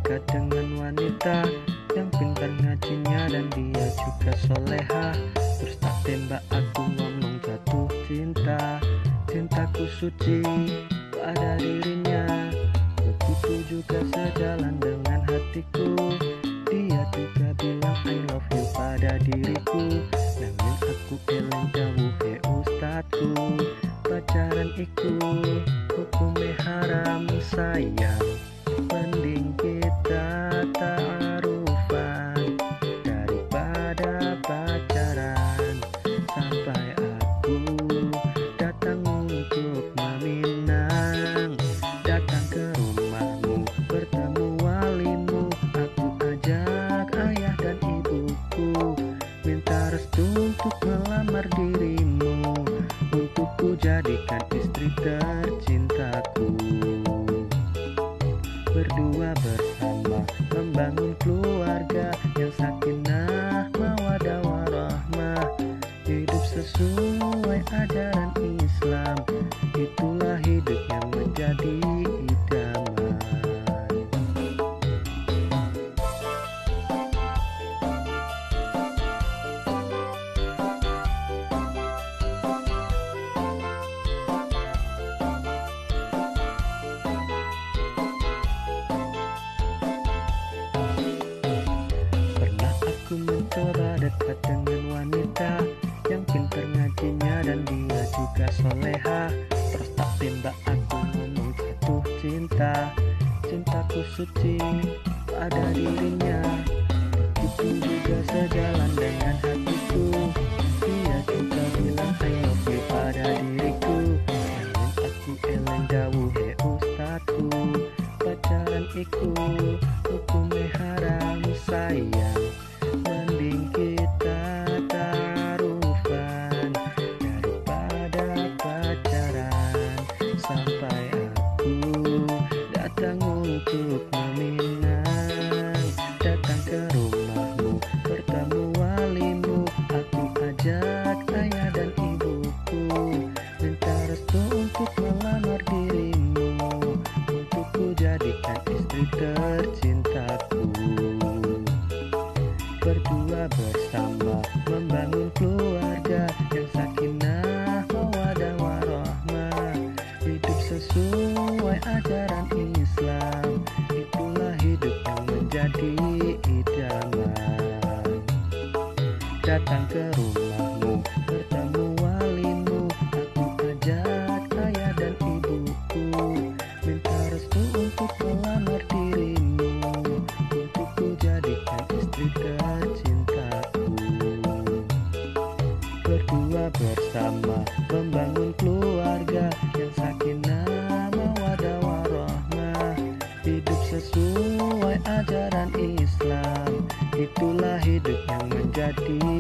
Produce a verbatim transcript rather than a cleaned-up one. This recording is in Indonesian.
dekat dengan wanita yang pintar ngajinya dan dia juga soleha. Terus tak tembak aku ngomong jatuh cinta. Cintaku suci pada dirinya, begitu juga sejalan dengan hatiku. Dia juga bilang I love you pada diriku. Namun aku eleng jauh he ustadku. Pacaran iku hukumnya haram sayang. Mending kita ta'arufan daripada pacaran. Sampai aku datang untuk meminang, datang ke rumahmu, bertemu walimu. Aku ajak ayah dan ibuku, minta restu untuk melamar dirimu, untuk ku jadikan istri tercintaku. Berdua bersama membangun keluarga yang sakinah mawaddah warahmah, hidup sesuai ajaran Islam. Itulah hidup yang menjadi idaman. Aku mencoba dekat dengan wanita yang pintar ngajinya dan dia juga soleha. Terus tak tembak aku ngomong jatuh cinta. Cintaku suci pada dirinya, begitu juga sejalan dengan hatiku. Dia juga bilang I love you pada diriku. Namun aku eleng jauh he ustadku. Pacaran iku hukumnya haram sayang. Mending kita ta'arufan daripada pacaran. Sampai aku datang untuk meminang, datang ke rumahmu, bertemu walimu. Aku ajak ayah dan ibuku, minta restu untuk melamar dirimu, untuk ku jadikan istri tercintaku. Berdua bersama membangun keluarga yang sakinah mawaddah warahmah, hidup sesuai ajaran Islam. Itulah hidup yang menjadi idaman. Datang ke rumahmu, bertemu walimu. Aku ajak ayah dan ibuku, minta restu untuk melamar dirimu, untuk ku jadikan istri tercintaku. Berdua bersama membangun keluarga yang sakinah mawaddah warahmah, hidup sesuai ajaran Islam. Itulah hidup yang menjadi